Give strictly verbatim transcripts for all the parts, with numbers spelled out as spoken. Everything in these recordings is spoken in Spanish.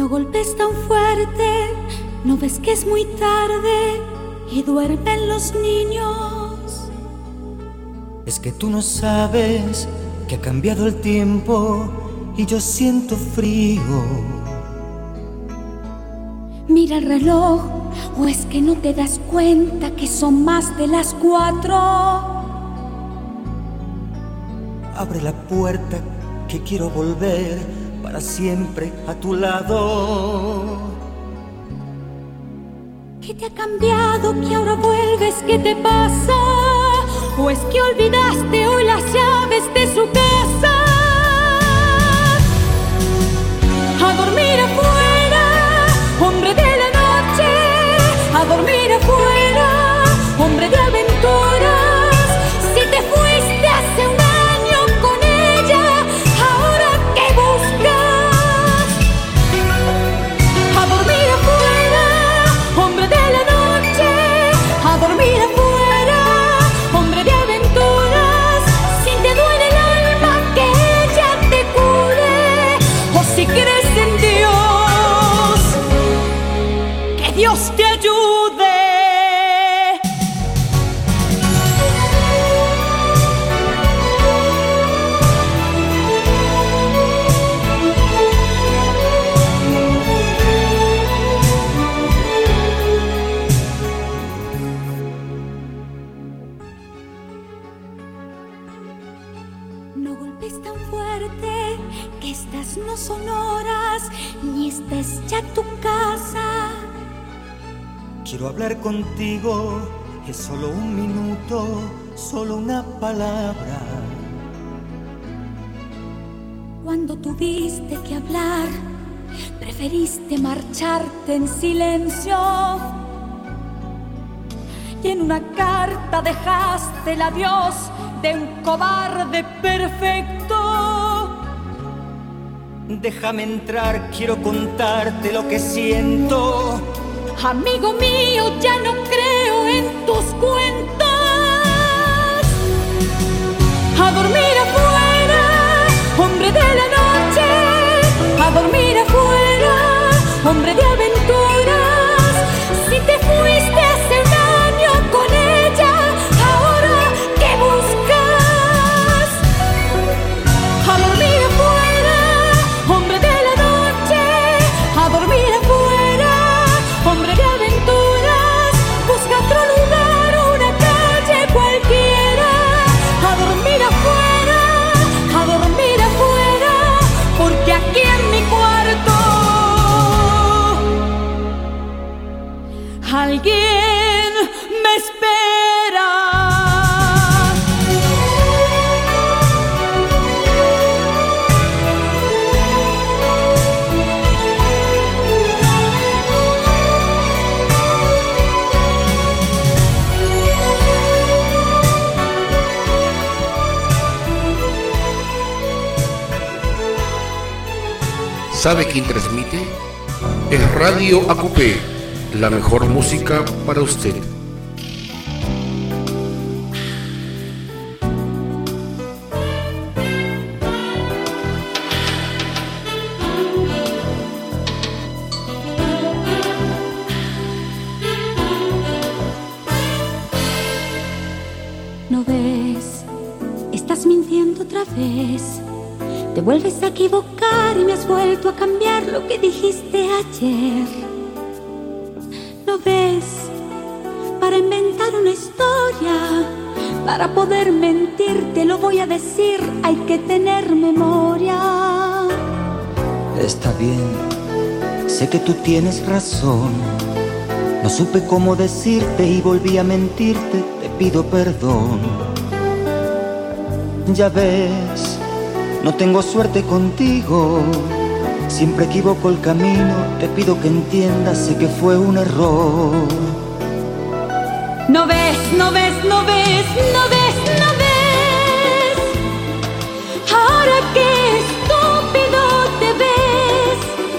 No golpes tan fuerte, no ves que es muy tarde y duermen los niños. Es que tú no sabes que ha cambiado el tiempo y yo siento frío. Mira el reloj, o es que no te das cuenta que son más de las cuatro. Abre la puerta que quiero volver para siempre a tu lado. ¿Qué te ha cambiado que ahora vuelves? ¿Qué te pasa? ¿O es que olvidaste hoy las llaves de su casa? A dormir afuera, hombre de la noche. A dormir afuera, hombre de aventuras. Si te fuiste hace un año con ella, ¿ahora qué buscas? A dormir afuera, hombre de la noche. A dormir afuera, hombre de aventuras. Si te duele el alma, que ella te cure. O si crees en Dios, que Dios te ayude. No golpes tan fuerte, que estas no son horas, ni esta es ya tu casa. Quiero hablar contigo, es solo un minuto, solo una palabra. Cuando tuviste que hablar, preferiste marcharte en silencio. Y en una carta dejaste el adiós de un cobarde perfecto. Déjame entrar, quiero contarte lo que siento. Amigo mío, ya no creo en tus cuentos. A dormir afuera, hombre de la noche. A dormir afuera, hombre de aventuras. Si te fuiste hace un año con ella, ¿ahora qué buscas? A dormir afuera, hombre de la noche. A dormir afuera, hombre de aventuras. Busca otro lugar, una calle cualquiera. A dormir afuera, a dormir afuera, porque aquí en mi cuarto alguien me espera. ¿Sabe quién transmite? Es Radio A Q P, la mejor música para usted. ¿No ves? Estás mintiendo otra vez. Te vuelves a equivocar y me has vuelto a cambiar lo que dijiste ayer. ¿No ves? Para inventar una historia, para poder mentir, te lo voy a decir, hay que tener memoria. Está bien, sé que tú tienes razón. No supe cómo decirte y volví a mentirte, te pido perdón. Ya ves, no tengo suerte contigo, siempre equivoco el camino, te pido que entiendas, sé que fue un error. No ves, no ves, no ves, no ves, no ves. Ahora qué estúpido te ves,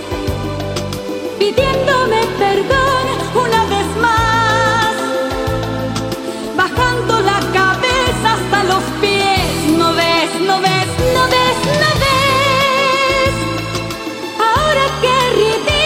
pidiéndome perdón una vez más, bajando la cabeza hasta los pies. No ves, no ves, no ves, no ves. Ahora qué ridículo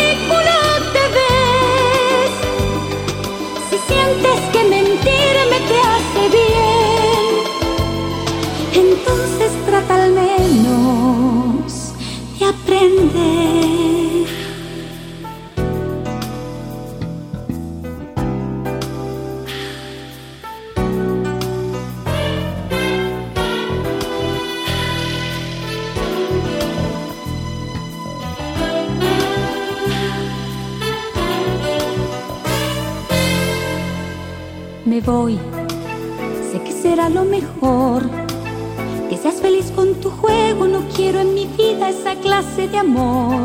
me voy. Sé que será lo mejor, que seas feliz con tu juego. No quiero en mi vida esa clase de amor.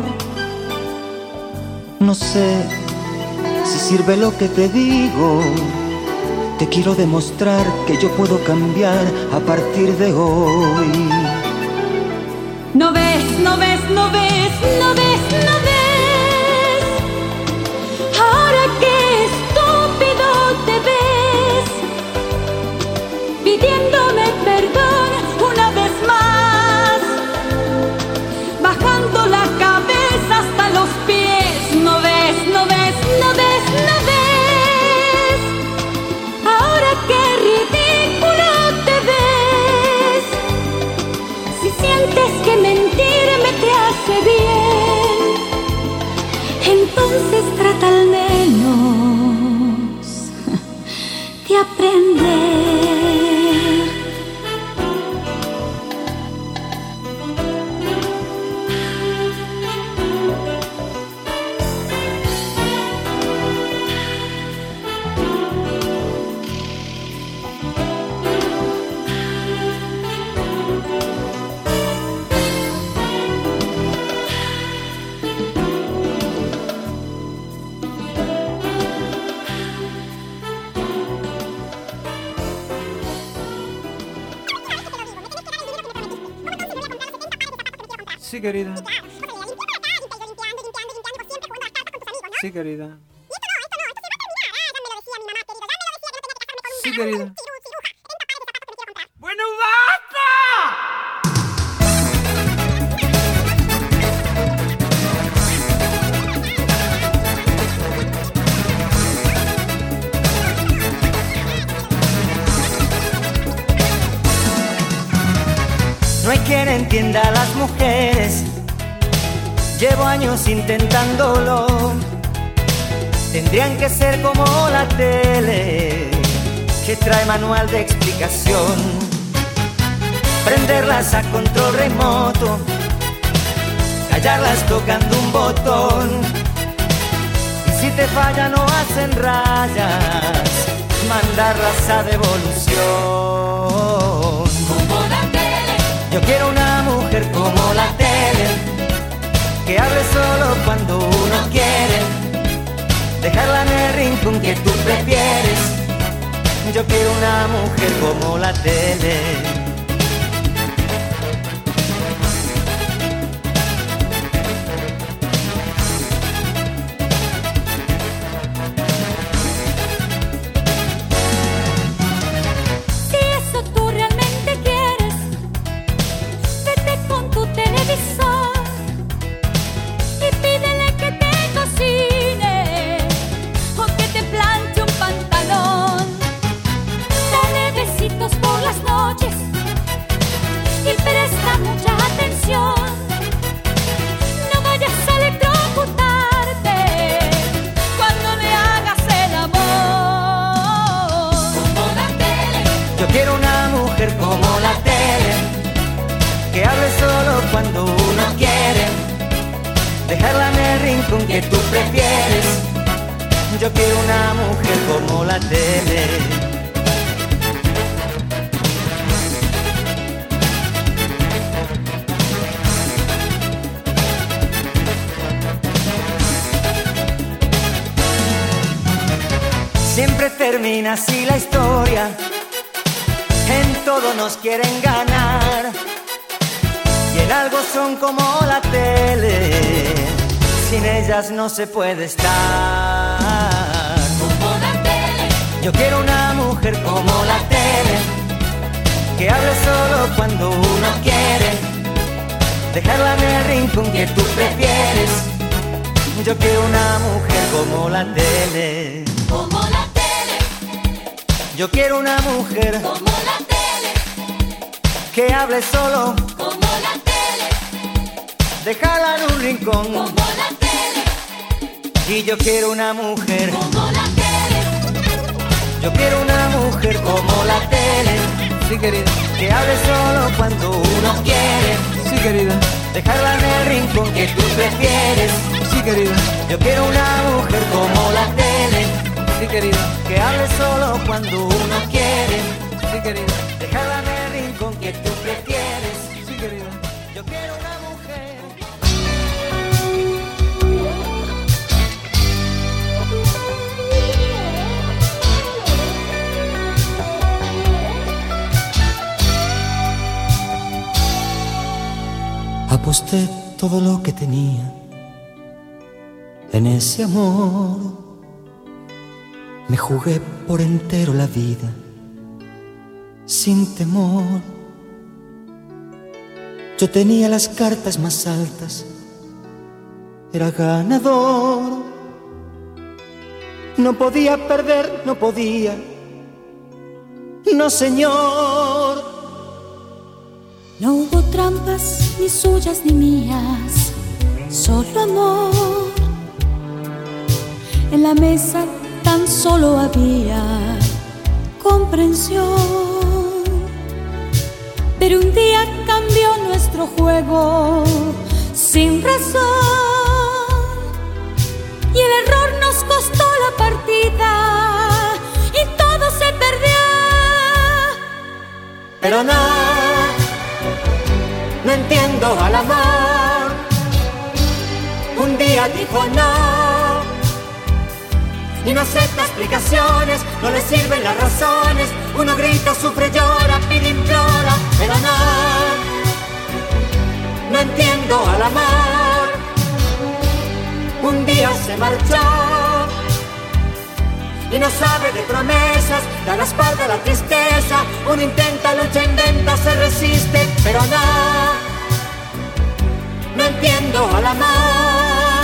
No sé si sirve lo que te digo. Te quiero demostrar que yo puedo cambiar a partir de hoy. No ves, no ves, no ves, no ves, no ves. Ahora qué estúpido te ves, pidiéndome perdón una vez más, bajando la cabeza hasta los pies. No ves, no ves, no ves, no ves. Ahora qué ridículo te ves. Si sientes que mentirme te hace bien, entonces trata al menos de aprender. Sí, querida. Sí, querida. Sí, querida. ¡Bueno, basta! No hay quien entienda a las mujeres, llevo años intentándolo. Tendrían que ser como la tele, que trae manual de explicación. Prenderlas a control remoto, callarlas tocando un botón. Y si te falla no hacen rayas, mandarlas a devolución. Yo quiero una mujer como la tele, que hable solo cuando uno quiere, dejarla en el rincón que tú prefieres. Yo quiero una mujer como la tele. Cuando uno quiere, dejarla en el rincón que tú prefieres. Yo quiero una mujer como la tele. Siempre termina así la historia, en todo nos quieren ganar. Y en algo son como la tele, sin ellas no se puede estar. Como la tele. Yo quiero una mujer como la tele, que hable solo cuando uno quiere, dejarla en el rincón que tú prefieres. Yo quiero una mujer como la tele. Como la tele. Yo quiero una mujer como la tele, que hable solo como la tele, dejarla en un rincón como la tele. Y yo quiero una mujer como la tele. Yo quiero una mujer como la tele. Sí, querida. Que hable solo cuando uno quiere. Sí, querida. Dejarla en el rincón que tú prefieres. Sí, querida. Yo quiero una mujer como la tele. Sí, querida. Que hable solo cuando uno quiere. Sí, querida. Dejarla en el rincón que tú prefieres. Sí, querida. Yo quiero una mujer. Aposté todo lo que tenía en ese amor. Me jugué por entero la vida sin temor. Yo tenía las cartas más altas, era ganador. No podía perder, no podía, no señor. No hubo trampas, ni suyas ni mías, solo amor. En la mesa tan solo había comprensión. Pero un día cambió nuestro juego sin razón, y el error nos costó la partida y todo se perdió. Pero no, no entiendo al amor. Un día dijo no y no acepta explicaciones, no le sirven las razones. Uno grita, sufre, llora, pide, implora, pero no, no entiendo al amor. Un día se marchó y no sabe de promesas, da la espalda a la tristeza. Uno intenta, lucha, inventa, se resiste, pero no, no entiendo al amor.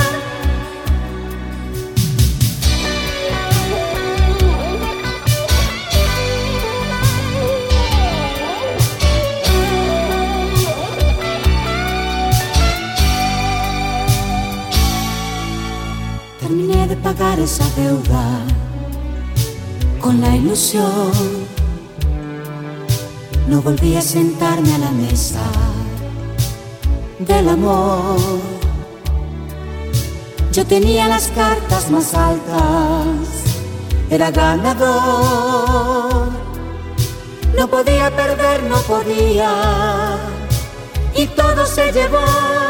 Terminé de pagar esa deuda con la ilusión. No volví a sentarme a la mesa del amor. Yo tenía las cartas más altas, era ganador. No podía perder, no podía, y todo se llevó.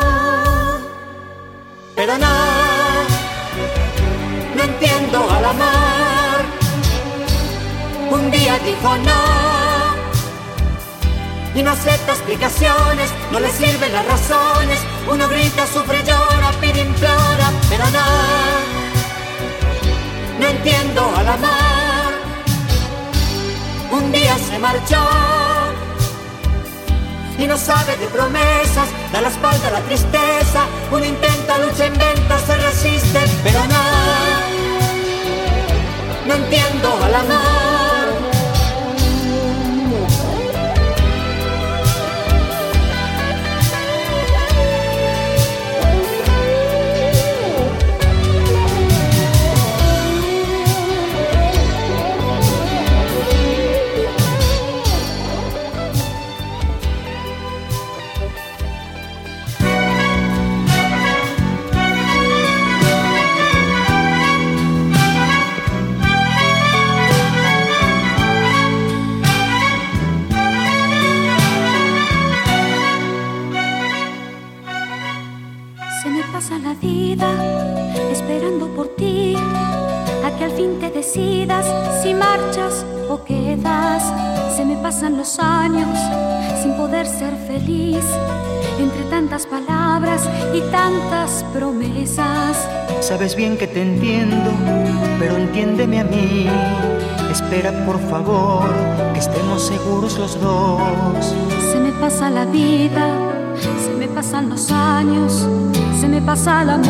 Pero no, no entiendo al amor. Un día dijo no y no acepta explicaciones, no le sirven las razones. Uno grita, sufre, llora, pide, implora, pero no, no entiendo al amor. Un día se marchó y no sabe de promesas, da la espalda a la tristeza. Uno intenta, lucha, inventa, se resiste, pero no, no entiendo al amor. La vida esperando por ti, a que al fin te decidas si marchas o quedas. Se me pasan los años sin poder ser feliz, entre tantas palabras y tantas promesas. Sabes bien que te entiendo, pero entiéndeme a mí. Espera por favor, que estemos seguros los dos. Se me pasa la vida, se me pasan los años, se me pasa el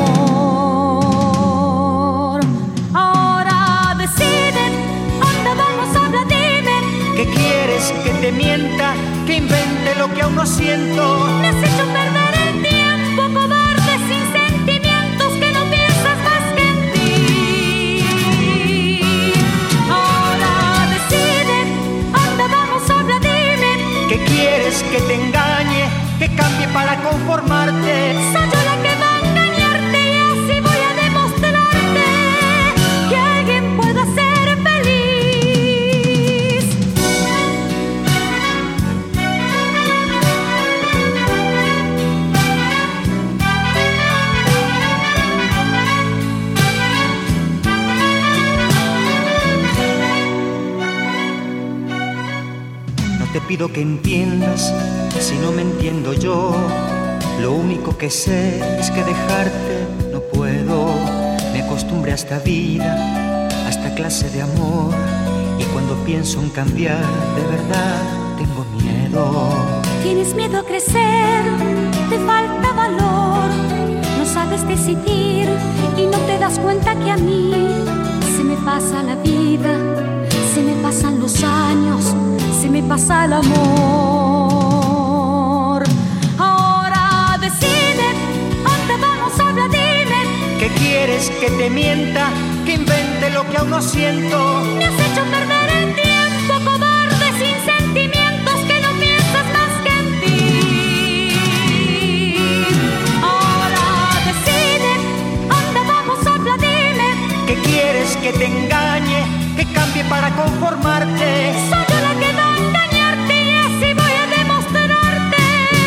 amor. Ahora deciden, ¿dónde vamos? Habla, dime. ¿Qué quieres? ¿Que te mienta? ¿Que invente lo que aún no siento? Me has hecho perder el tiempo, cobarde, sin sentimientos, que no piensas más que en ti. Ahora deciden, ¿dónde vamos? Habla, dime. ¿Qué quieres? ¿Que te engañe? ¿Que cambie para conformarte? Soy yo la que va a engañarte y así voy a demostrarte que alguien puede hacer pido que entiendas si no me entiendo yo. Lo único que sé es que dejarte no puedo. Me acostumbré a esta vida, a esta clase de amor, y cuando pienso en cambiar, de verdad tengo miedo. Tienes miedo a crecer, te falta valor, no sabes decidir y no te das cuenta que a mí se me pasa la vida, se me pasan los años, se me pasa el amor. Ahora decide, ¿dónde vamos? Habla, dime. ¿Qué quieres? ¿Que te mienta? ¿Que invente lo que aún no siento? Me has hecho perder el tiempo, cobarde sin sentimientos, que no piensas más que en ti. Ahora decide, ¿dónde vamos? Habla, dime. ¿Qué quieres? ¿Que te engañe? ¿Que cambie para conformarte? Soy yo la que va a engañarte y así voy a demostrarte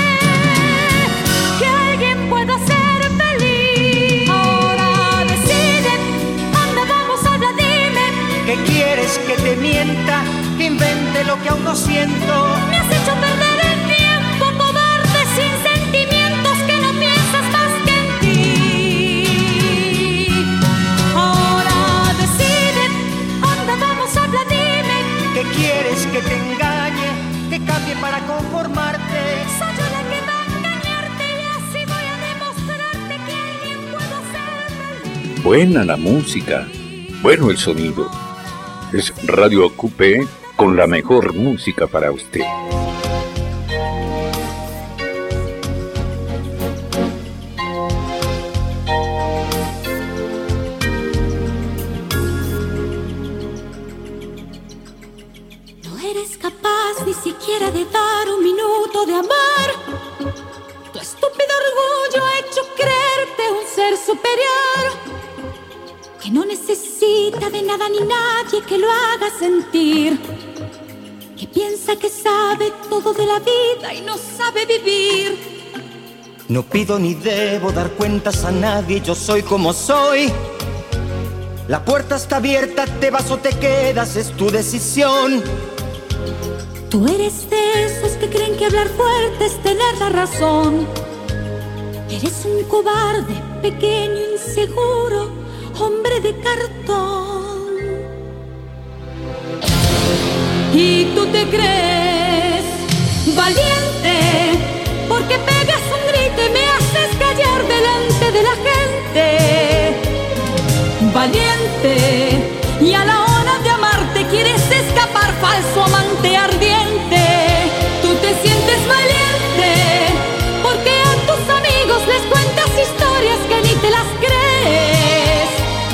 que alguien puede ser feliz. Ahora decide, ¿dónde vamos? Habla, dime. ¿Qué quieres? ¿Que te mienta? ¿Que invente lo que aún no siento? Me has hecho perder el tiempo, cobarde sin sentimientos, que no piensas más que en ti. Ahora decide, ¿dónde vamos? Habla, dime. ¿Qué quieres? ¿Que te engañe? ¿Que cambie para conformarte? Soy yo la que va a engañarte y así voy a demostrarte que alguien puedo ser feliz. Buena la música, bueno el sonido. Es Radio A Q P con la mejor música para usted. No eres capaz ni siquiera de dar un minuto de amar. Tu estúpido orgullo ha hecho creerte un ser superior, que no necesita de nada ni nadie que lo haga sentir, que piensa que sabe todo de la vida y no sabe vivir. No pido ni debo dar cuentas a nadie, yo soy como soy. La puerta está abierta, te vas o te quedas, es tu decisión. Tú eres de esos que creen que hablar fuerte es tener la razón. Eres un cobarde, pequeño, inseguro, hombre de cartón. Y tú te crees valiente porque pegas un grito y me haces callar delante de la gente. Valiente, y a la hora de amarte quieres escapar, falso amante ardiente. Tú te sientes valiente porque a tus amigos les cuentas historias que ni te las crees.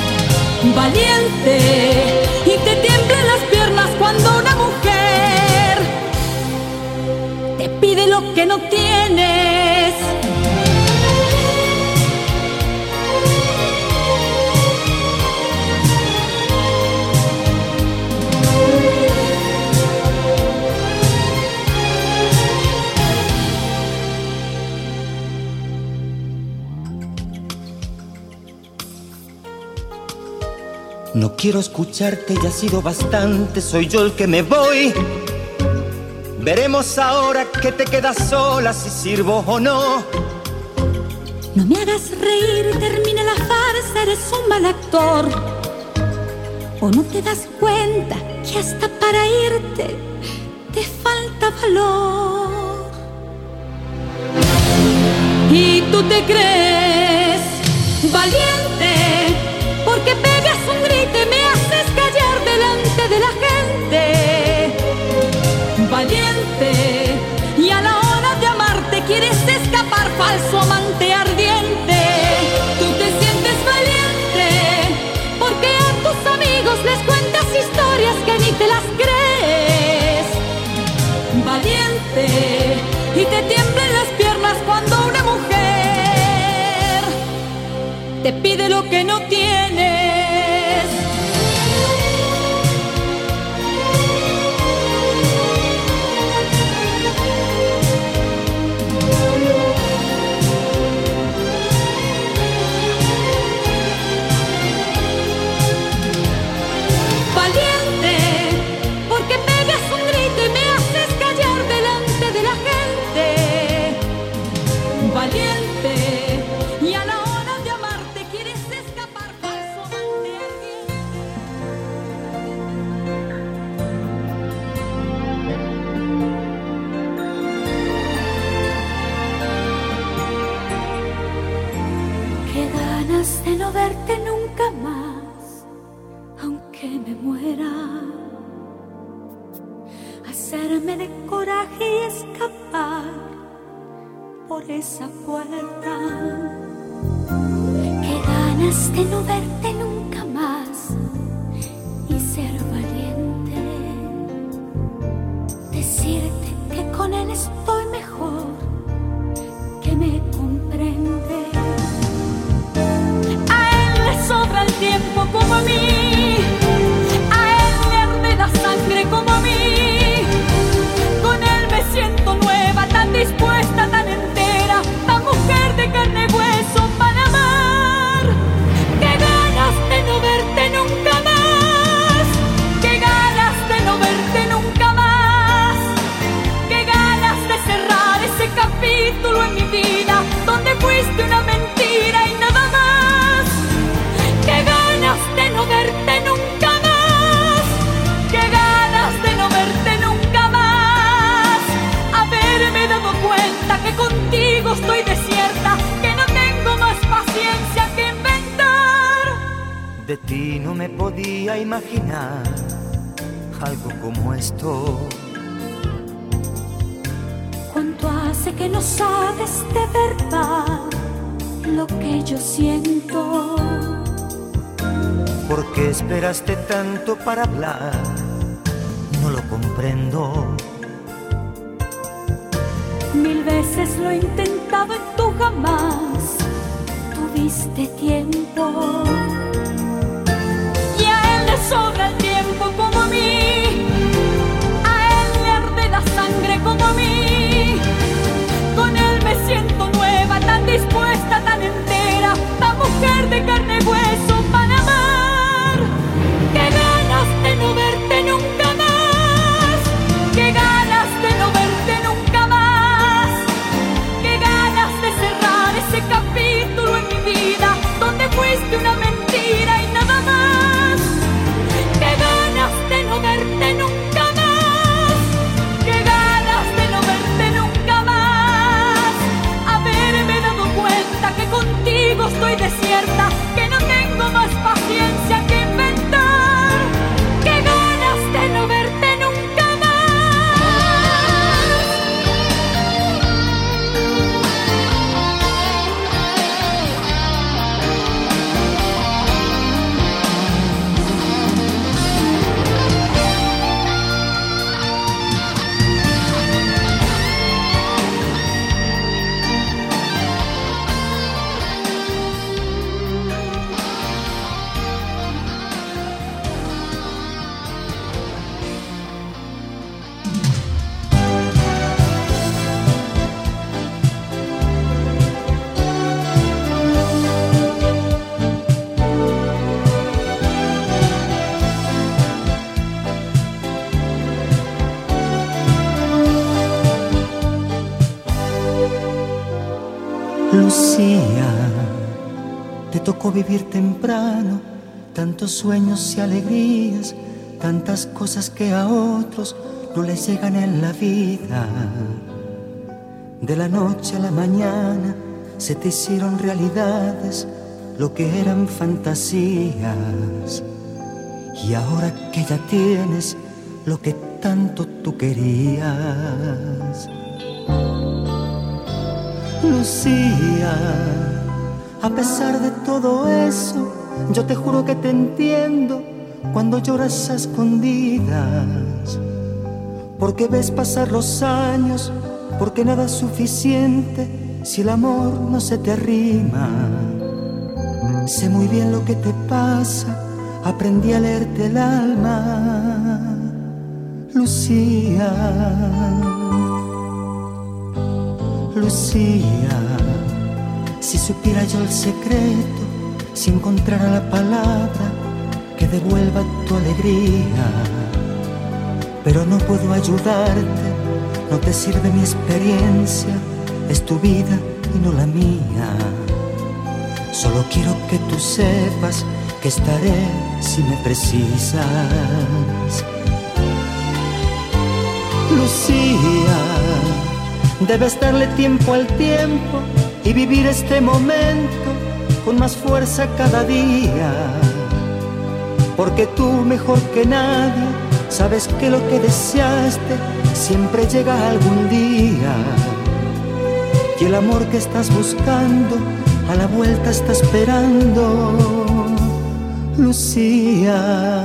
Valiente, y te tiemblan las piernas cuando una mujer te pide lo que no tienes. No quiero escucharte, ya ha sido bastante, soy yo el que me voy. Veremos ahora que te quedas sola, si sirvo o no. No me hagas reír, termina la farsa, eres un mal actor. ¿O no te das cuenta que hasta para irte te falta valor? Y tú te crees valiente porque pegas un grito y me haces callar delante de la gente. Valiente, y a la hora de amarte quieres escapar, falso amante ardiente. Tú te sientes valiente porque a tus amigos les cuentas historias que ni te las crees. Valiente, y te tiemblan las piernas cuando una mujer te pide lo que no tienes. Valiente, porque pegas un grito y me haces callar coraje y escapar por esa puerta. Qué ganas de no verte nunca más y ser valiente. Decirte que con él estoy mejor, que me comprende. A él le sobra el tiempo como a mí, a él le arde la sangre como a mí. Con él me siento nueva, tan dispuesta, tan entera, tan mujer de carne y hueso para amar. Qué ganas de no verte nunca más, qué ganas de no verte nunca más, qué ganas de cerrar ese capítulo en mi vida donde fuiste una mentira y nada más. Qué ganas de no verte nunca más, qué ganas de no verte nunca más. Haberme dado cuenta que contigo estoy desierta, que no tengo más paciencia que inventar. De ti no me podía imaginar algo como esto. ¿Cuánto hace que no sabes de verdad lo que yo siento? ¿Por qué esperaste tanto para hablar? No lo comprendo. Mil veces lo he intentado y tú jamás tuviste tiempo. Y a él le sobra el tiempo como a mí, a él le arde la sangre como a mí. Con él me siento nueva, tan dispuesta, tan entera, tan mujer de carne y hueso para amar. Qué ganas de no verte nunca más, qué ganas de no verte nunca más, qué ganas de cerrar ese capítulo en mi vida donde fuiste una mentira y nada más. Qué ganas de no verte nunca más, qué ganas de no verte nunca más. Haberme dado cuenta que contigo estoy desierta, que no tengo más paciencia que inventar. Qué ganas de no verte nunca Lucía, te tocó vivir temprano, tantos sueños y alegrías, tantas cosas que a otros no les llegan en la vida. De la noche a la mañana se te hicieron realidades lo que eran fantasías. Y ahora que ya tienes lo que tanto tú querías, Lucía, a pesar de todo eso, yo te juro que te entiendo cuando lloras a escondidas. Porque ves pasar los años, porque nada es suficiente si el amor no se te arrima. Sé muy bien lo que te pasa, aprendí a leerte el alma, Lucía. Lucía, si supiera yo el secreto, si encontrara la palabra que devuelva tu alegría. Pero no puedo ayudarte, no te sirve mi experiencia, es tu vida y no la mía. Solo quiero que tú sepas que estaré si me precisas. Lucía, debes darle tiempo al tiempo y vivir este momento con más fuerza cada día. Porque tú mejor que nadie Sabes que lo que deseaste siempre llega algún día, y el amor que estás buscando a la vuelta está esperando, Lucía.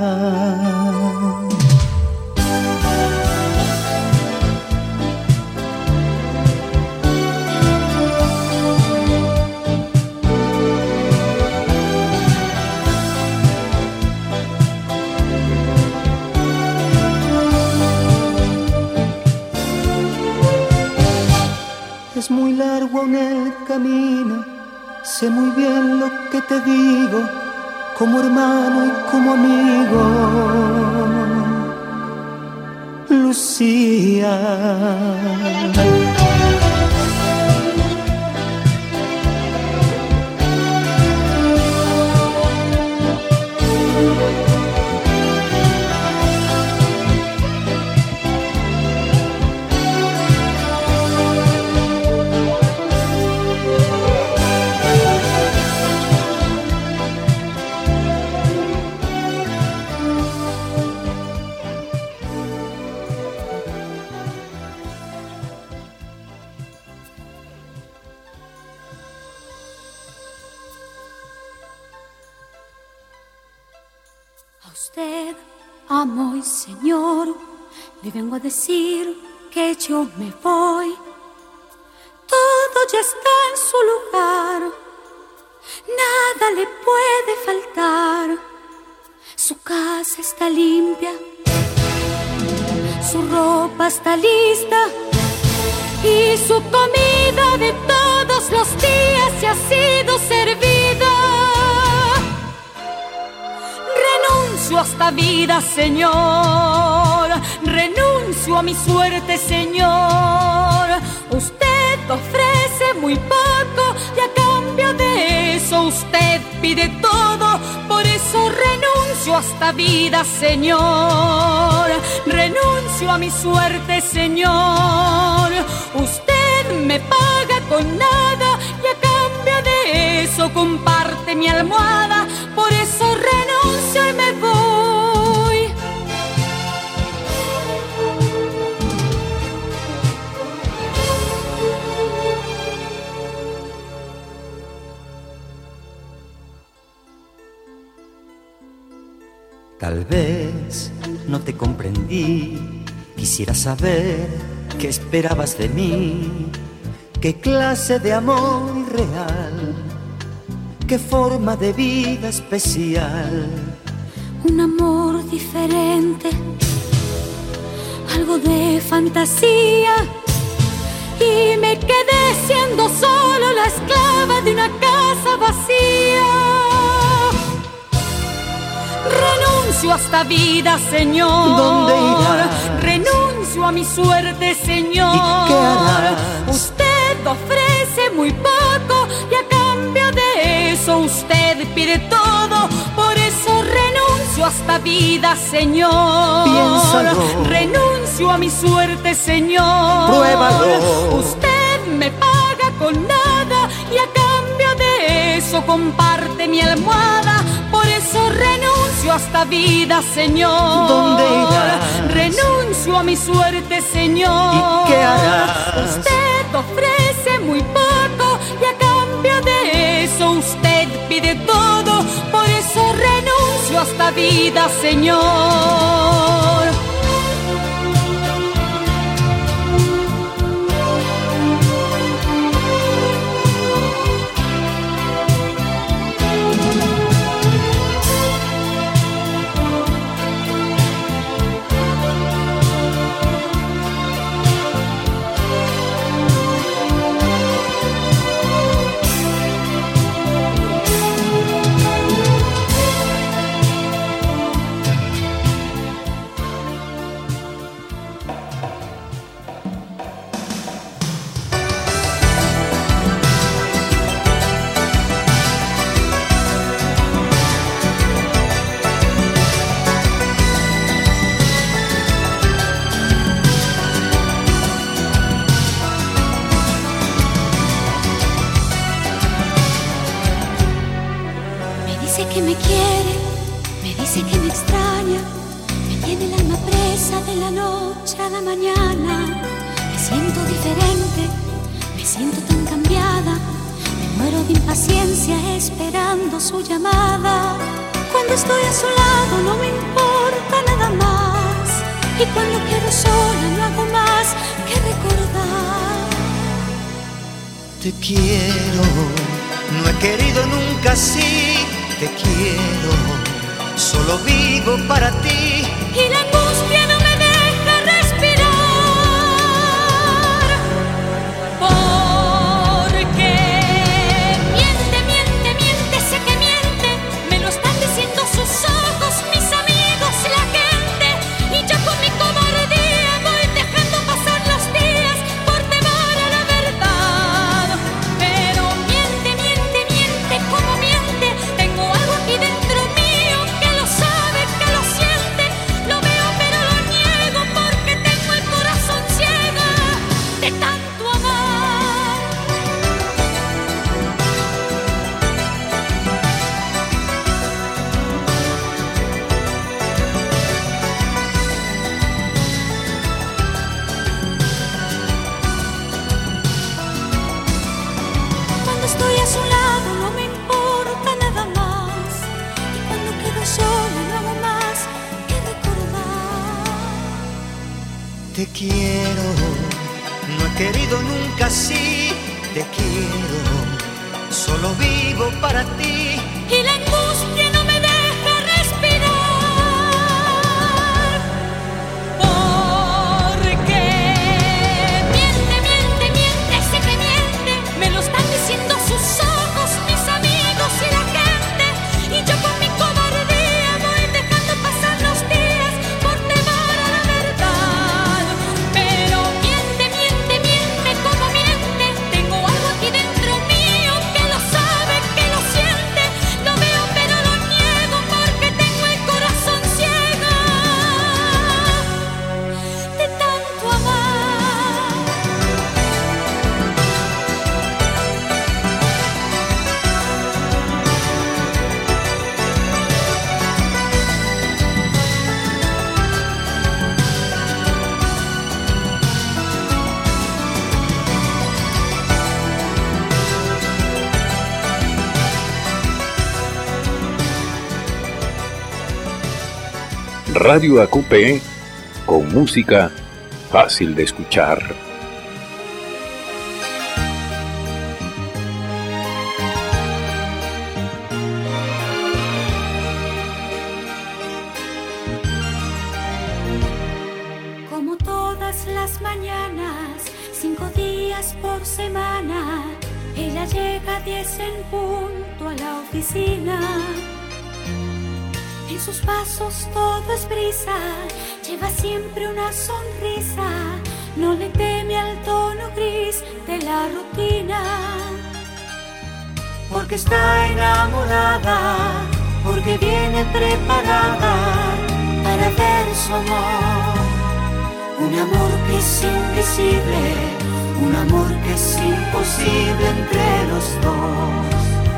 Es muy largo aún el camino, sé muy bien lo que te digo, como hermano y como amigo, Lucía. Usted, amo y señor, le vengo a decir que yo me voy. Todo ya está en su lugar, nada le puede faltar. Su casa está limpia, su ropa está lista y su comida de todos los días ya ha sido servida. Renuncio a esta vida, Señor, renuncio a mi suerte, Señor. Usted ofrece muy poco y a cambio de eso usted pide todo. Por eso renuncio a esta vida, Señor, renuncio a mi suerte, Señor. Usted me paga con nada y a cambio de eso comparte mi almohada. Por eso renuncio y me voy. Tal vez no te comprendí, quisiera saber qué esperabas de mí, qué clase de amor real, qué forma de vida especial. Un amor diferente, algo de fantasía, y me quedé siendo solo la esclava de una casa vacía. Renuncio a esta vida, Señor. ¿Dónde irás? Renuncio a mi suerte, Señor. ¿Y qué harás? Usted ofrece muy poco y a cambio de eso usted pide todo. Por eso renuncio a esta vida, Señor. Piénsalo. Renuncio a mi suerte, Señor. Pruébalo. Usted me paga con nada y a cambio de eso comparte mi almohada. Por eso renuncio a esta vida, Señor. ¿Dónde irás? Renuncio a mi suerte, Señor. ¿Y qué harás? Usted ofrece muy poco y a cambio de eso usted pide todo. Por eso renuncio a esta vida, Señor. Me dice que me quiere, me dice que me extraña, me tiene el alma presa. Pesa de la noche a la mañana, me siento diferente, me siento tan cambiada, me muero de impaciencia esperando su llamada. Cuando estoy a su lado no me importa nada más, y cuando quedo sola no hago más que recordar. Te quiero, no he querido nunca así, te quiero, solo vivo para ti. Y la angustia no me deja respirar, porque miente, miente, miente, sé que miente, me lo están diciendo sus ojos, mis amigos, la gente, y yo con mi cobardía voy dejando pasar los días por temor a la verdad. Pero miente, miente, miente, como miente, tengo algo aquí dentro mío que lo sabe, que lo siente, lo veo pero lo niego porque tengo el corazón ciego de tanto amar. Cuando estoy a su lado no me importa nada más, y cuando quedo sola no hago más que recordar. Te quiero, no he querido nunca así, te quiero, solo vivo para ti. Y la angustia no me deja respirar, porque miente, miente, miente, sé que miente, me lo están diciendo sus ojos, mis amigos y la gente, y yo con mi cobardía voy dejando pasar los días por temor a la verdad. Pero miente, miente, miente, como miente, tengo algo aquí dentro mío que lo sabe, que lo siente, lo veo pero lo niego porque tengo el corazón ciego de tanto amar. Radio A Q P con música fácil de escuchar. Como todas las mañanas, cinco días por semana, ella llega a diez en punto a la oficina. En sus pasos todo es brisa, lleva siempre una sonrisa, no le teme al tono gris de la rutina. Porque está enamorada, porque viene preparada para ver su amor. Un amor que es invisible, un amor que es imposible entre los dos.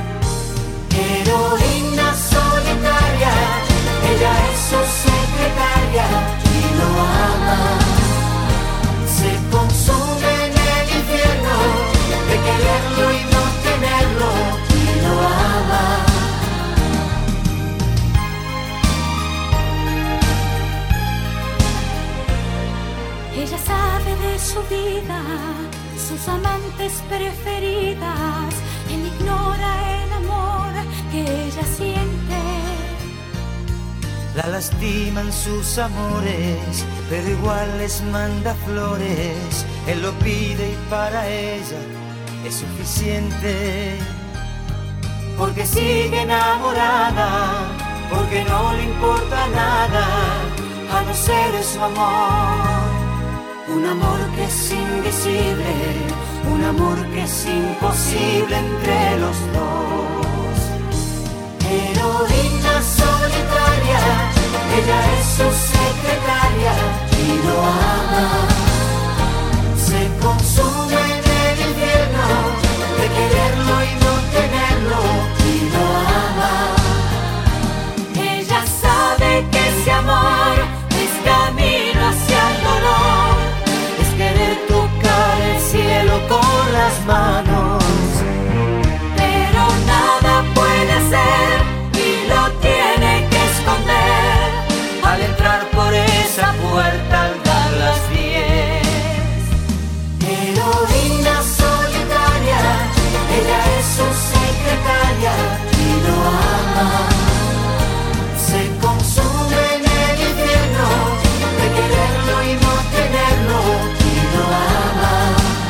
Heroína solitaria, ella es su secretaria y lo ama. Se consume en el infierno de quererlo y no tenerlo y lo ama. Ella sabe de su vida, sus amantes preferidas, él ignora el amor que ella siente. La lastiman sus amores, pero igual les manda flores. Él lo pide y para ella es suficiente. Porque sigue enamorada, porque no le importa nada, a no ser su amor. Un amor que es invisible, un amor que es imposible entre los dos. Heroína solitaria, ella es su secretaria y lo ama. Se consume en el infierno de quererlo y no tenerlo y lo ama. Ella sabe que ese amor es camino manos. Pero nada puede ser y lo tiene que esconder Al entrar por esa puerta al dar las diez. Heroína solitaria, ella es su secretaria y lo ama. Se consume en el infierno de quererlo y no tenerlo, Y lo ama.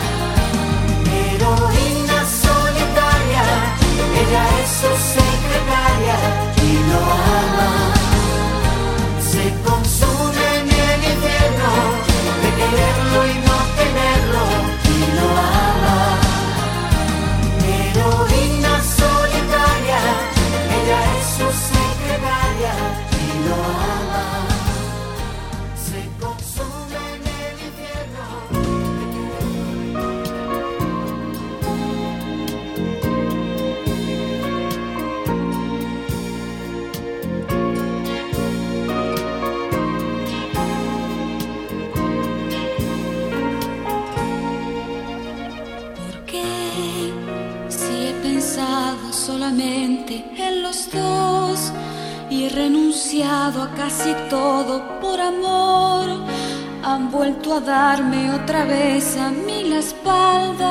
heroína solitaria, ella es su secretaria y lo ama. Se consume en el infierno de quererlo y no tenerlo, Y lo ama. heroína solitaria, ella es su secretaria y lo ama. Se consume en el infierno. ¿Por qué? Si he pensado solamente en los dos y he renunciado a casi todo por amor, han vuelto a darme otra vez a mí la espalda.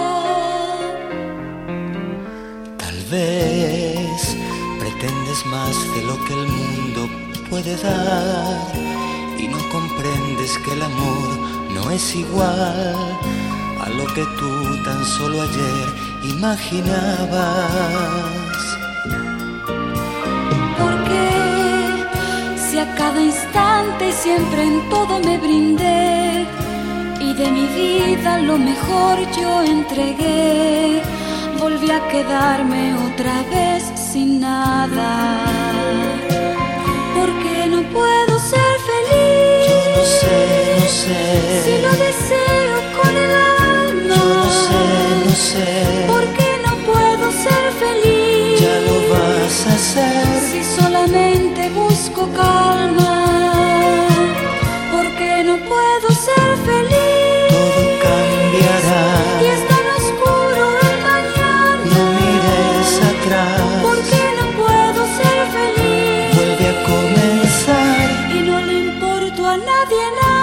Tal vez pretendes más de lo que el mundo puede dar y no comprendes que el amor no es igual a lo que tú tan solo ayer imaginabas. Porque si a cada instante y siempre en todo me brindé y de mi vida lo mejor yo entregué, volví a quedarme otra vez sin nada. Porque no puedo ser feliz. Yo no sé, no sé. Si lo deseo con el alma. Yo no sé, no sé. ¿Por qué no puedo ser feliz? Ya lo vas a hacer. Si solamente busco calma. ¿Por qué no puedo ser feliz? Todo cambiará. Y es tan oscuro el mañana. No mires atrás. ¿Por qué no puedo ser feliz? Vuelve a comenzar. Y no le importo a nadie nada.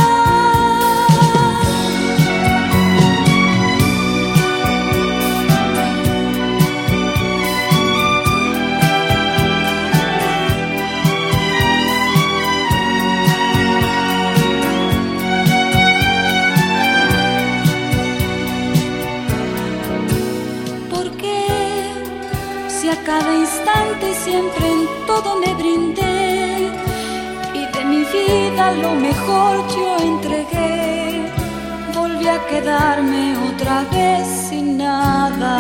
¿Por qué? Si a cada instante y siempre en todo me brindé y de mi vida lo mejor yo entregué, volví a quedarme otra vez sin nada.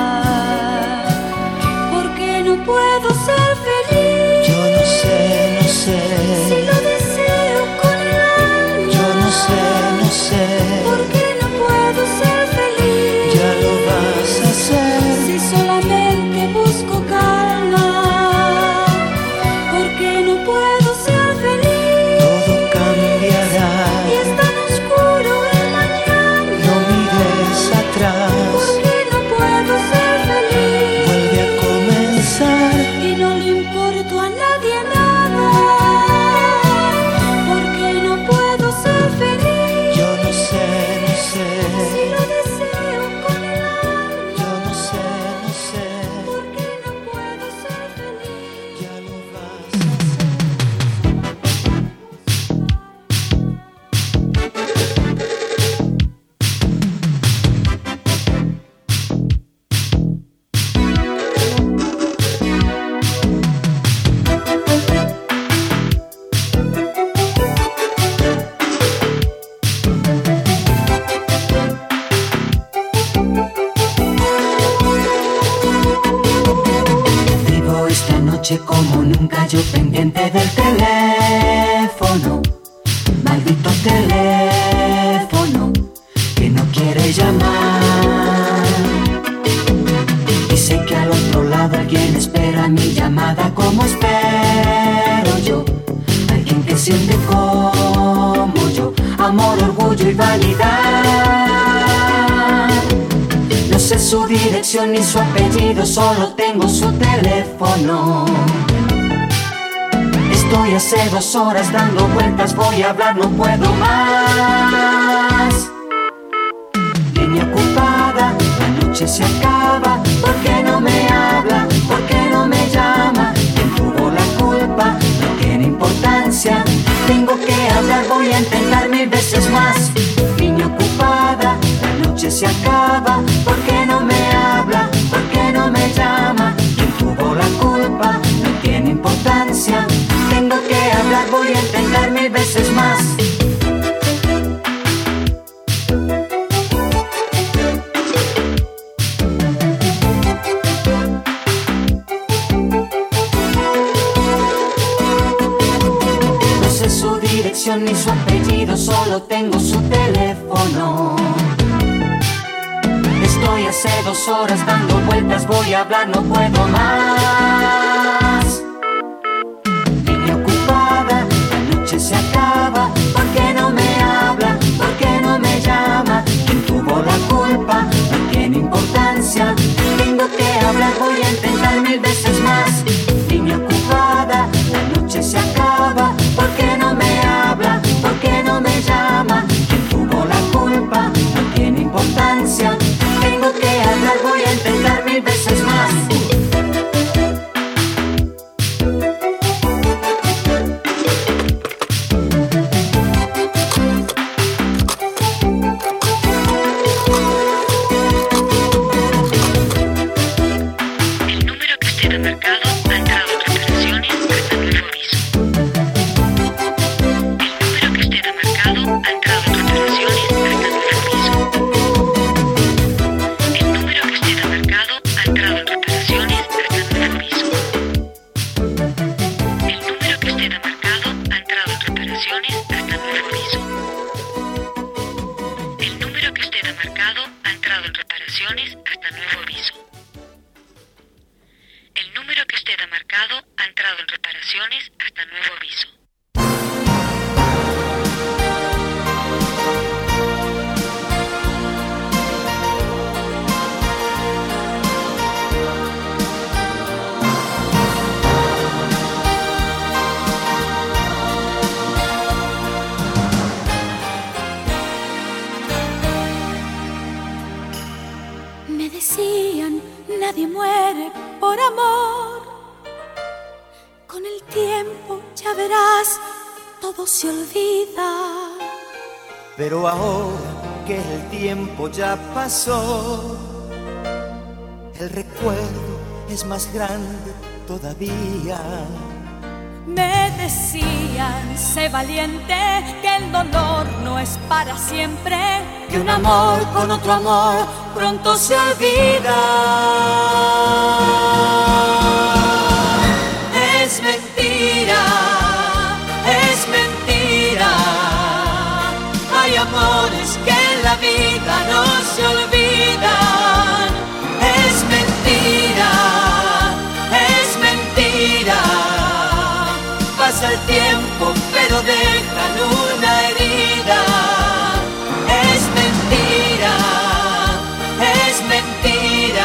¿Por qué no puedo ser feliz? Yo no sé, no sé. Si lo deseo con el alma. Yo no sé, no sé. ¿Por qué no puedo ser feliz? Ya lo vas a hacer. Si solamente busco calma. ¿Por qué no puedo ser feliz? Todo cambiará. Y es tan oscuro el mañana. No mires atrás. ¿Por qué no puedo ser feliz? Vuelve a comenzar. Y no le importo a nadie nada. ¿Por qué no puedo ser feliz? Yo no sé, no sé. Si lo deseo con el alma. Yo no sé, no sé. ¿Por qué no puedo ser feliz? Ya lo vas a hacer. Vivo esta noche como nunca, yo pendiente del teléfono. Maldito teléfono que no quiere llamar. Y sé que al otro lado alguien espera mi llamada como espero yo. Alguien que siente como yo amor, orgullo y vanidad. No su dirección ni su apellido, solo tengo su teléfono. Estoy hace dos horas dando vueltas, voy a hablar, no puedo más. Línea ocupada, la noche se acaba, ¿por qué no me habla? ¿Por qué no me llama? ¿Quién tuvo la culpa? No tiene importancia. Tengo que hablar, voy a intentar mil veces más. Línea ocupada, la noche se acaba, ¿por qué no me habla? ¿Por qué no me llama? ¿Quién tuvo la culpa? No tiene importancia. Tengo que hablar, voy a intentar mil veces más. No sé su dirección ni su apellido, solo tengo su teléfono. Estoy hace dos horas dando vueltas, voy a hablar, no puedo más. Línea ocupada, la noche se acaba, ¿por qué no me habla? ¿Por qué no me llama? ¿Quién tuvo la culpa? No tiene importancia. Tengo que hablar, voy a intentar mil veces más. Línea ocupada, la noche se acaba, ¿por qué no me habla? ¿Por qué no me llama? ¿Quién tuvo la culpa? No tiene importancia. Tengo que hablar, voy a intentar mil veces más. Pero ahora que el tiempo ya pasó, el recuerdo es más grande todavía. Me decían, sé valiente, que el dolor no es para siempre, que un amor con otro amor pronto se olvida. Es mentira, es mentira. Hay amores que en la vida no se olvidan. Es mentira, es mentira. Pasa el tiempo pero dejan una herida. Es mentira, es mentira.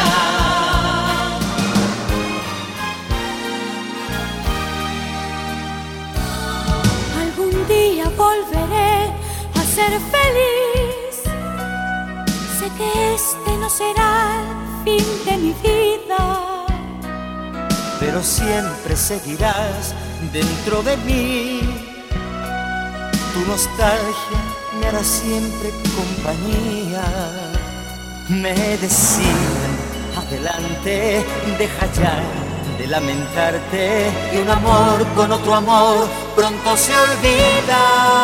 Algún día volveré a ser feliz. Sé que este no será el fin de mi vida, pero siempre seguirás dentro de mí. Tu nostalgia me hará siempre compañía. Me decían, adelante, deja ya de lamentarte, que un amor con otro amor pronto se olvida.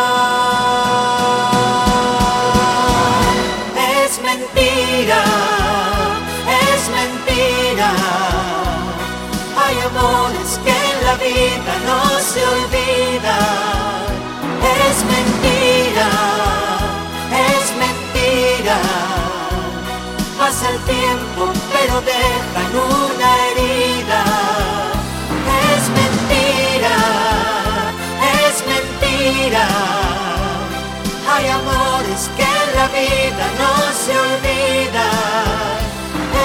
Es mentira, es mentira. Hay amores que en la vida no se olvidan. Es mentira, es mentira. Pasa el tiempo pero dejan una herida. Es mentira, es mentira. Hay amores que en la vida no se olvidan.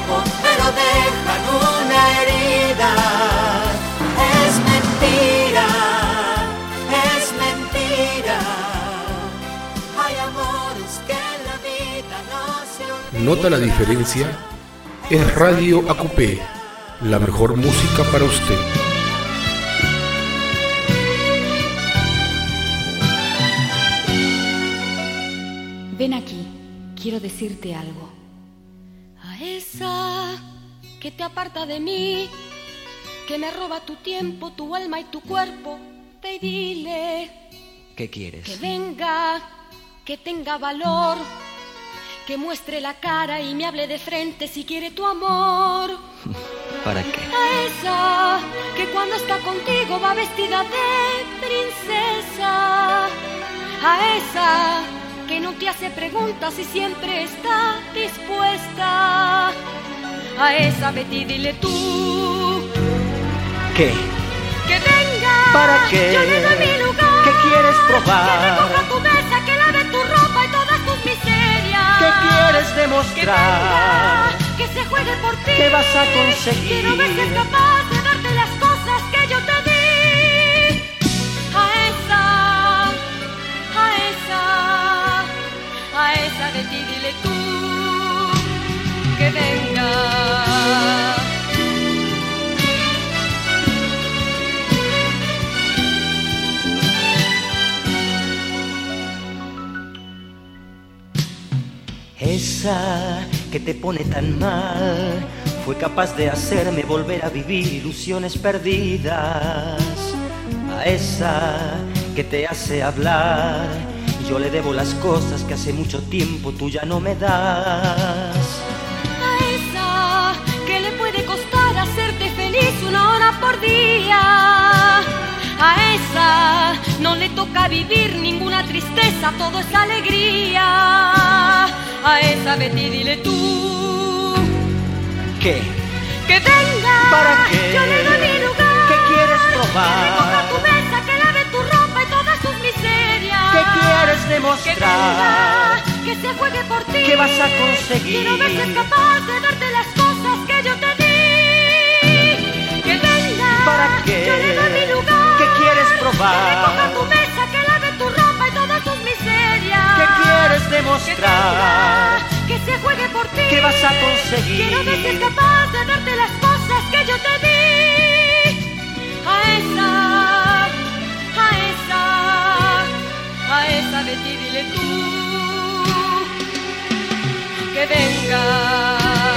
tiempo, pero dejan una herida. Es mentira, es mentira. Hay amores que en la vida no se olvidan. ¿Nota la diferencia? Es Radio A Q P, la mejor música para usted. Ven aquí, quiero decirte algo. A esa que te aparta de mí, que me roba tu tiempo, tu alma y tu cuerpo, ve y dile. ¿Qué quieres? Que venga, que tenga valor, que muestre la cara y me hable de frente si quiere tu amor. ¿Para qué? A esa que cuando está contigo va vestida de princesa. A esa que no te hace preguntas y siempre está dispuesta. A esa Betty dile tú. ¿Qué? Que venga. ¿Para qué? Yo le doy mi lugar. ¿Qué quieres probar? Que recoja tu mesa, que lave tu ropa y todas tus miserias. ¿Qué quieres demostrar? Que venga, que se juegue por ti. ¿Qué vas a conseguir? Quiero ver si es capaz de darte las cosas que yo te di. A esa, a esa, a esa de ti dile tú. Que venga. Esa que te pone tan mal fue capaz de hacerme volver a vivir ilusiones perdidas. A esa que te hace hablar y yo le debo las cosas que hace mucho tiempo tú ya no me das. A esa que le puede costar hacerte feliz una hora por día. A esa no le toca vivir ninguna tristeza, todo es alegría. A esa Betty dile tú. ¿Qué? Que venga. ¿Para qué? Yo le doy mi lugar. ¿Qué quieres probar? Que recoja tu mesa, que lave tu ropa y todas tus miserias. ¿Qué quieres Que demostrar? venga, que se juegue por ti. ¿Qué vas a conseguir? Quiero ver si es capaz de darte las cosas que yo te di. Que venga. ¿Para qué? Yo le doy mi lugar. ¿Qué quieres Que recoja probar? tu mesa, que lave tu ropa y todas tus miserias. ¿Qué quieres Que demostrar? venga, que se juegue por ti. ¿Qué vas a conseguir? Quiero ver si es capaz de darte las cosas que yo te di. A esa, a esa, a esa de ti dile tú. Que venga.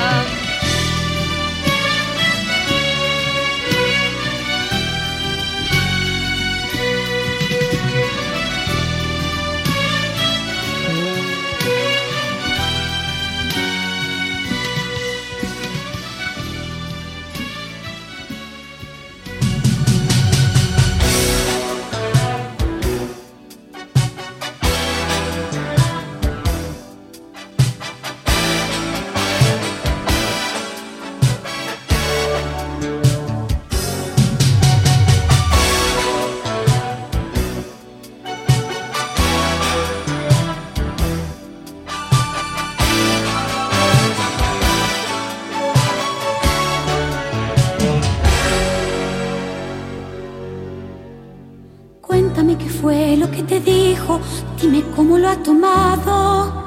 Cuéntame qué fue lo que te dijo, dime cómo lo ha tomado.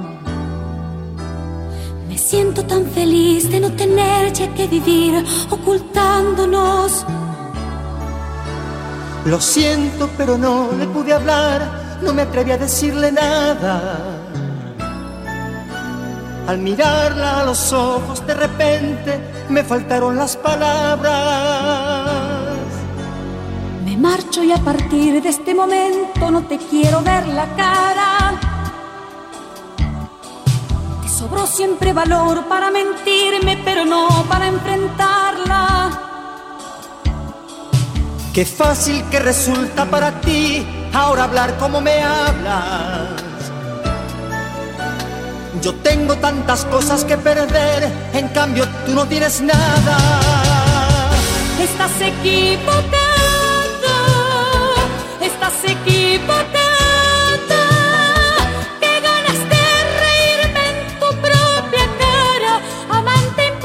Me siento tan feliz de no tener ya que vivir ocultándonos. Lo siento, pero no le pude hablar, no me atreví a decirle nada. Al mirarla a los ojos de repente me faltaron las palabras. Me marcho y a partir de este momento no te quiero ver la cara. Te sobró siempre valor para mentirme, pero no para enfrentarla. Qué fácil que resulta para ti ahora hablar como me hablas. Yo tengo tantas cosas que perder, en cambio tú no tienes nada. Estás equivocada, estás equivocada. Qué ganas de reírme en tu propia cara, amante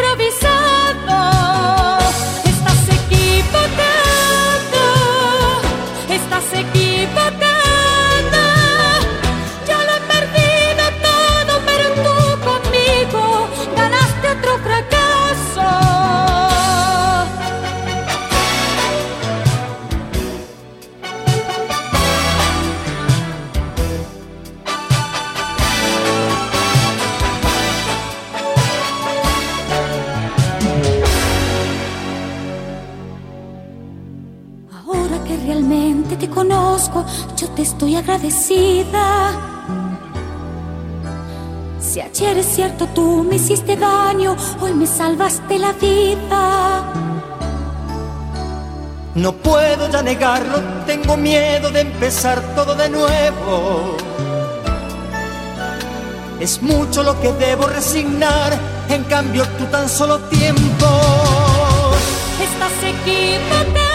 realmente te conozco, yo te estoy agradecida. Si ayer es cierto tú me hiciste daño, hoy me salvaste la vida. No puedo ya negarlo, tengo miedo de empezar todo de nuevo. Es mucho lo que debo resignar, en cambio tú tan solo tiempo. Estás equivocado,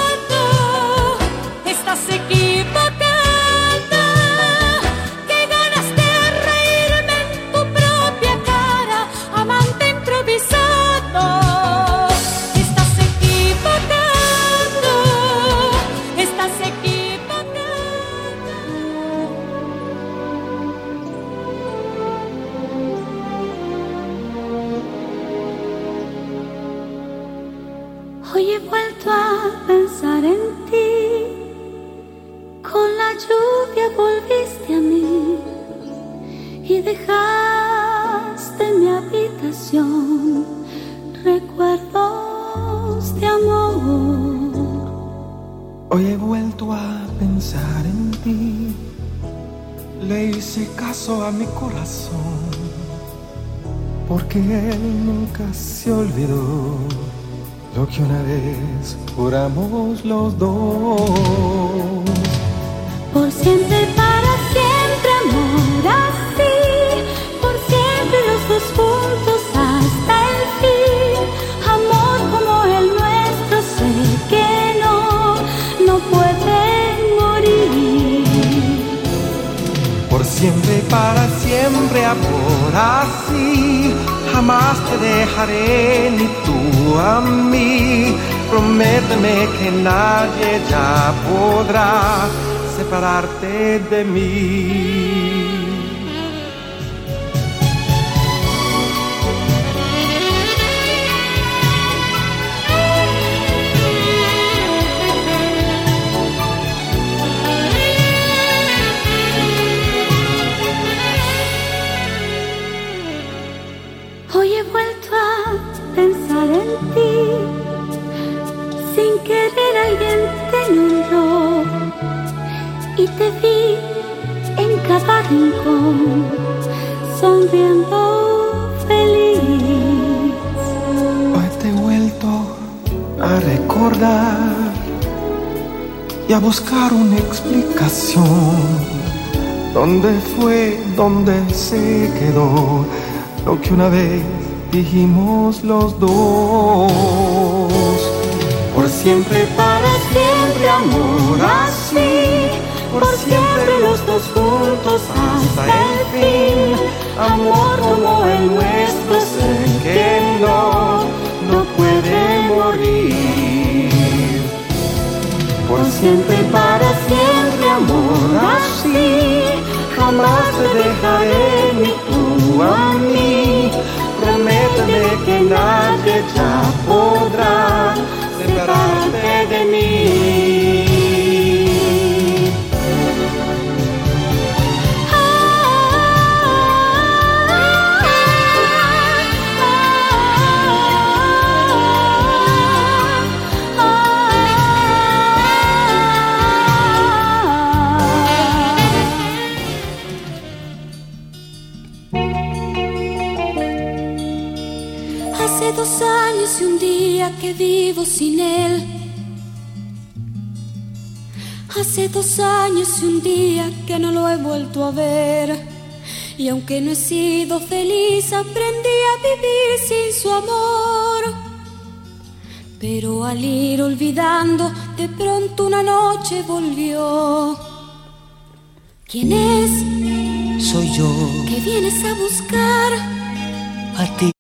estás equivocado. Qué ganas de reírme en tu propia cara, amante improvisado. Estás equivocado, estás equivocado. Hoy he vuelto a pensar en ti, con la lluvia volviste a mí y dejaste en mi habitación recuerdos de amor. Hoy he vuelto a pensar en ti, le hice caso a mi corazón, porque él nunca se olvidó lo que una vez juramos los dos. Por siempre, para siempre, amor así, por siempre los dos juntos hasta el fin. Amor como el nuestro, sé que no, no puede morir. Por siempre, para siempre, amor así, jamás te dejaré ni tú a mí. Prométeme que nadie ya podrá separarte de mí. Hoy he vuelto a pensar en ti, sin querer alguien te nombró y te vi en cada rincón, sonriendo feliz. Hoy te he vuelto a recordar y a buscar una explicación. ¿Dónde fue, dónde se quedó lo que una vez dijimos los dos? Por siempre, para siempre, amor así, por siempre los dos juntos hasta el fin. Amor como el nuestro, sé que no, no puede morir. Por siempre, para siempre, amor así, jamás te dejaré ni tú a mí. Prométeme que nadie ya podrá separarte de mí. Hace dos años y un día que vivo sin él. Hace dos años y un día que no lo he vuelto a ver. Y aunque no he sido feliz, aprendí a vivir sin su amor. Pero al ir olvidando, de pronto una noche volvió. ¿Quién es? Soy yo. ¿Qué vienes a buscar? A ti.